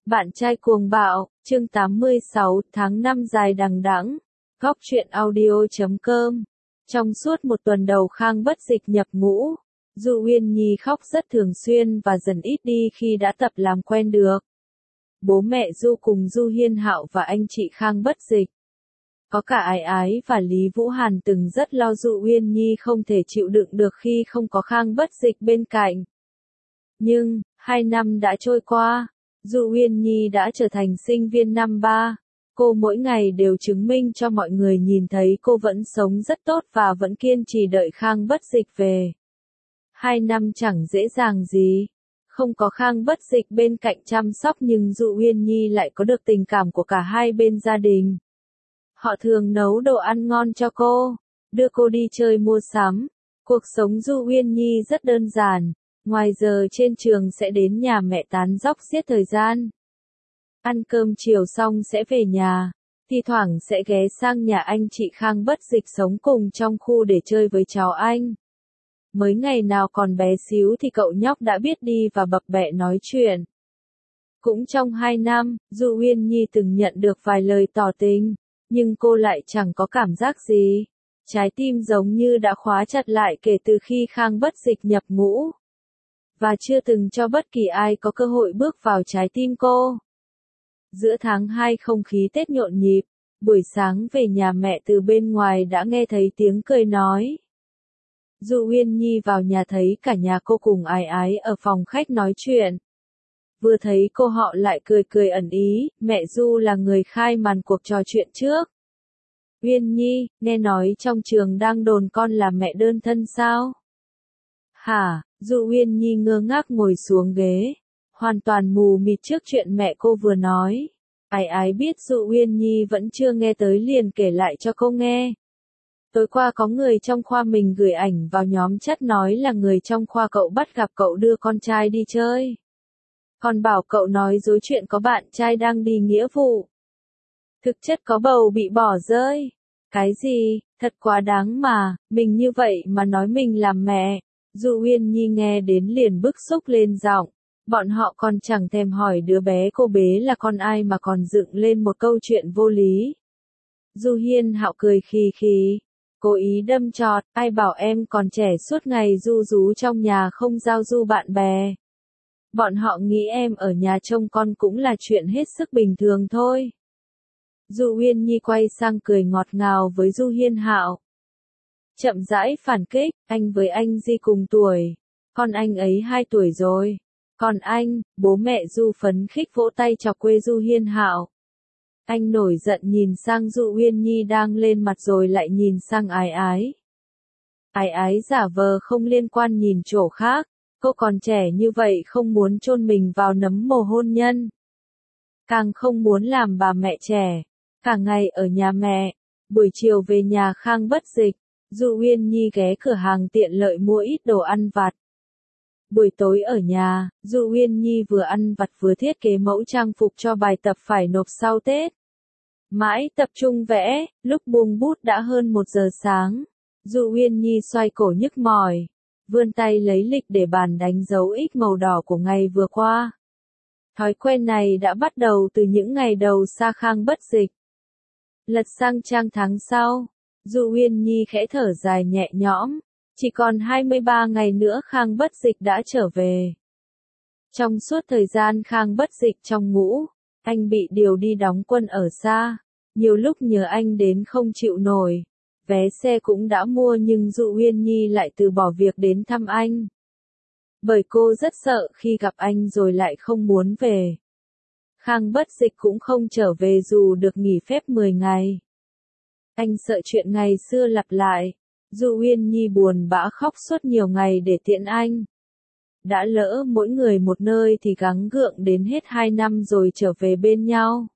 Bạn trai cuồng bạo, chương 86, tháng 5 dài đằng đẵng. Góc truyện audio.com. Trong suốt một tuần đầu Khang Bất Dịch nhập ngũ, Du Uyên Nhi khóc rất thường xuyên và dần ít đi khi đã tập làm quen được. Bố mẹ Du cùng Du Hiên Hạo và anh chị Khang Bất Dịch. Có cả Ái Ái và Lý Vũ Hàn từng rất lo Du Uyên Nhi không thể chịu đựng được khi không có Khang Bất Dịch bên cạnh. Nhưng, 2 năm đã trôi qua. Du Uyên Nhi đã trở thành sinh viên năm 3, cô mỗi ngày đều chứng minh cho mọi người nhìn thấy cô vẫn sống rất tốt và vẫn kiên trì đợi Khang Bất Dịch về. 2 năm chẳng dễ dàng gì, không có Khang Bất Dịch bên cạnh chăm sóc nhưng Du Uyên Nhi lại có được tình cảm của cả hai bên gia đình. Họ thường nấu đồ ăn ngon cho cô, đưa cô đi chơi mua sắm. Cuộc sống Du Uyên Nhi rất đơn giản. Ngoài giờ trên trường sẽ đến nhà mẹ tán dóc giết thời gian. Ăn cơm chiều xong sẽ về nhà, thi thoảng sẽ ghé sang nhà anh chị Khang Bất Dịch sống cùng trong khu để chơi với cháu anh. Mới ngày nào còn bé xíu thì cậu nhóc đã biết đi và bập bẹ nói chuyện. Cũng trong 2 năm, Du Uyên Nhi từng nhận được vài lời tỏ tình, nhưng cô lại chẳng có cảm giác gì. Trái tim giống như đã khóa chặt lại kể từ khi Khang Bất Dịch nhập ngũ. Và chưa từng cho bất kỳ ai có cơ hội bước vào trái tim cô. Giữa tháng 2 không khí Tết nhộn nhịp, buổi sáng về nhà mẹ từ bên ngoài đã nghe thấy tiếng cười nói. Du Uyên Nhi vào nhà thấy cả nhà cô cùng Ái Ái ở phòng khách nói chuyện. Vừa thấy cô họ lại cười cười ẩn ý, mẹ Du là người khai màn cuộc trò chuyện trước. Uyên Nhi, nghe nói trong trường đang đồn con là mẹ đơn thân sao? Hả? Du Uyên Nhi ngơ ngác ngồi xuống ghế, hoàn toàn mù mịt trước chuyện mẹ cô vừa nói. Ái Ái biết Du Uyên Nhi vẫn chưa nghe tới liền kể lại cho cô nghe. Tối qua có người trong khoa mình gửi ảnh vào nhóm chat nói là người trong khoa cậu bắt gặp cậu đưa con trai đi chơi. Còn bảo cậu nói dối chuyện có bạn trai đang đi nghĩa vụ. Thực chất có bầu bị bỏ rơi. Cái gì, thật quá đáng mà, mình như vậy mà nói mình làm mẹ. Du Uyên Nhi nghe đến liền bức xúc lên giọng, bọn họ còn chẳng thèm hỏi đứa bé cô bế là con ai mà còn dựng lên một câu chuyện vô lý. Du Hiên Hạo cười khì khì, cố ý đâm chọt, ai bảo em còn trẻ suốt ngày ru rú trong nhà không giao du bạn bè. Bọn họ nghĩ em ở nhà trông con cũng là chuyện hết sức bình thường thôi. Du Uyên Nhi quay sang cười ngọt ngào với Du Hiên Hạo. Chậm rãi phản kích, anh với anh Di cùng tuổi. Con anh ấy 2 tuổi rồi. Còn anh, bố mẹ Du phấn khích vỗ tay chọc quê Du Hiên Hạo. Anh nổi giận nhìn sang Du Uyên Nhi đang lên mặt rồi lại nhìn sang Ái Ái. Ái Ái giả vờ không liên quan nhìn chỗ khác. Cô còn trẻ như vậy không muốn chôn mình vào nấm mồ hôn nhân. Càng không muốn làm bà mẹ trẻ. Cả ngày ở nhà mẹ. Buổi chiều về nhà Khang Bất Dịch. Du Uyên Nhi ghé cửa hàng tiện lợi mua ít đồ ăn vặt. Buổi tối ở nhà, Du Uyên Nhi vừa ăn vặt vừa thiết kế mẫu trang phục cho bài tập phải nộp sau Tết. Mãi tập trung vẽ, lúc buông bút đã hơn 1 giờ sáng. Du Uyên Nhi xoay cổ nhức mỏi, vươn tay lấy lịch để bàn đánh dấu X màu đỏ của ngày vừa qua. Thói quen này đã bắt đầu từ những ngày đầu xa Khang Bất Dịch. Lật sang trang tháng sau. Du Uyên Nhi khẽ thở dài nhẹ nhõm, chỉ còn 23 ngày nữa Khang Bất Dịch đã trở về. Trong suốt thời gian Khang Bất Dịch trong ngũ, anh bị điều đi đóng quân ở xa, nhiều lúc nhờ anh đến không chịu nổi. Vé xe cũng đã mua nhưng Du Uyên Nhi lại từ bỏ việc đến thăm anh. Bởi cô rất sợ khi gặp anh rồi lại không muốn về. Khang Bất Dịch cũng không trở về dù được nghỉ phép 10 ngày. Anh sợ chuyện ngày xưa lặp lại. Du Uyên Nhi buồn bã khóc suốt nhiều ngày để tiễn anh. Đã lỡ mỗi người một nơi thì gắng gượng đến hết 2 năm rồi trở về bên nhau.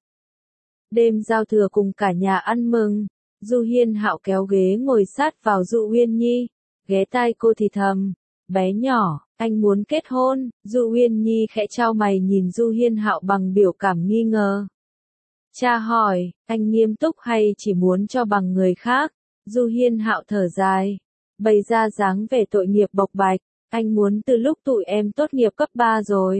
Đêm giao thừa cùng cả nhà ăn mừng, Du Hiên Hạo kéo ghế ngồi sát vào Du Uyên Nhi, ghé tai cô thì thầm, bé nhỏ, anh muốn kết hôn. Du Uyên Nhi khẽ chau mày nhìn Du Hiên Hạo bằng biểu cảm nghi ngờ. Cha hỏi, anh nghiêm túc hay chỉ muốn cho bằng người khác? Du Hiên Hạo thở dài, bày ra dáng vẻ tội nghiệp bộc bạch, anh muốn từ lúc tụi em tốt nghiệp cấp 3 rồi.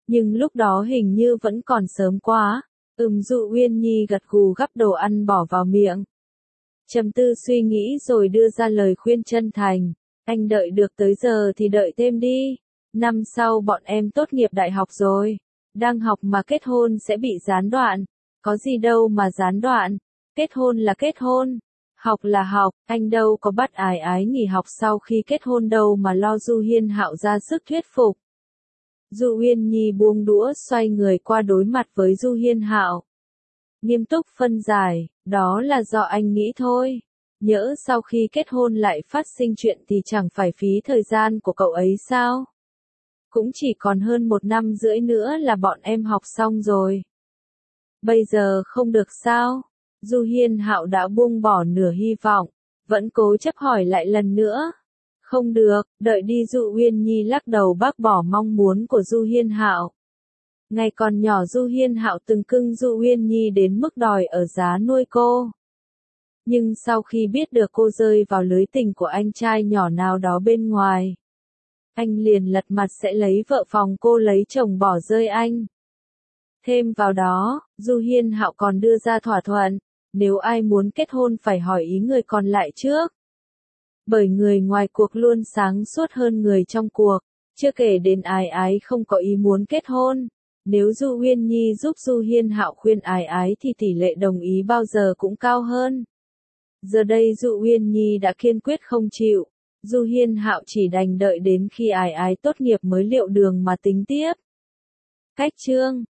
Nhưng lúc đó hình như vẫn còn sớm quá. Dụ Uyên Nhi gật gù gắp đồ ăn bỏ vào miệng. Trầm tư suy nghĩ rồi đưa ra lời khuyên chân thành. Anh đợi được tới giờ thì đợi thêm đi. Năm sau bọn em tốt nghiệp đại học rồi. Đang học mà kết hôn sẽ bị gián đoạn. Có gì đâu mà gián đoạn. Kết hôn là kết hôn. Học là học. Anh đâu có bắt Ái Ái nghỉ học sau khi kết hôn đâu mà lo. Du Hiên Hạo ra sức thuyết phục. Du Uyên Nhi buông đũa xoay người qua đối mặt với Du Hiên Hạo. Nghiêm túc phân giải, đó là do anh nghĩ thôi. Nhỡ sau khi kết hôn lại phát sinh chuyện thì chẳng phải phí thời gian của cậu ấy sao? Cũng chỉ còn hơn 1 năm rưỡi nữa là bọn em học xong rồi. Bây giờ không được sao? Du Hiên Hạo đã buông bỏ nửa hy vọng, vẫn cố chấp hỏi lại lần nữa. Không được, đợi đi. Du Uyên Nhi lắc đầu bác bỏ mong muốn của Du Hiên Hạo. Ngày còn nhỏ Du Hiên Hạo từng cưng Du Uyên Nhi đến mức đòi ở giá nuôi cô. Nhưng sau khi biết được cô rơi vào lưới tình của anh trai nhỏ nào đó bên ngoài, anh liền lật mặt sẽ lấy vợ phòng cô lấy chồng bỏ rơi anh. Thêm vào đó, Du Hiên Hạo còn đưa ra thỏa thuận, nếu ai muốn kết hôn phải hỏi ý người còn lại trước. Bởi người ngoài cuộc luôn sáng suốt hơn người trong cuộc, chưa kể đến Ái Ái không có ý muốn kết hôn. Nếu Du Uyên Nhi giúp Du Hiên Hạo khuyên Ái Ái thì tỷ lệ đồng ý bao giờ cũng cao hơn. Giờ đây Du Uyên Nhi đã kiên quyết không chịu, Du Hiên Hạo chỉ đành đợi đến khi Ái Ái tốt nghiệp mới liệu đường mà tính tiếp. Cách chương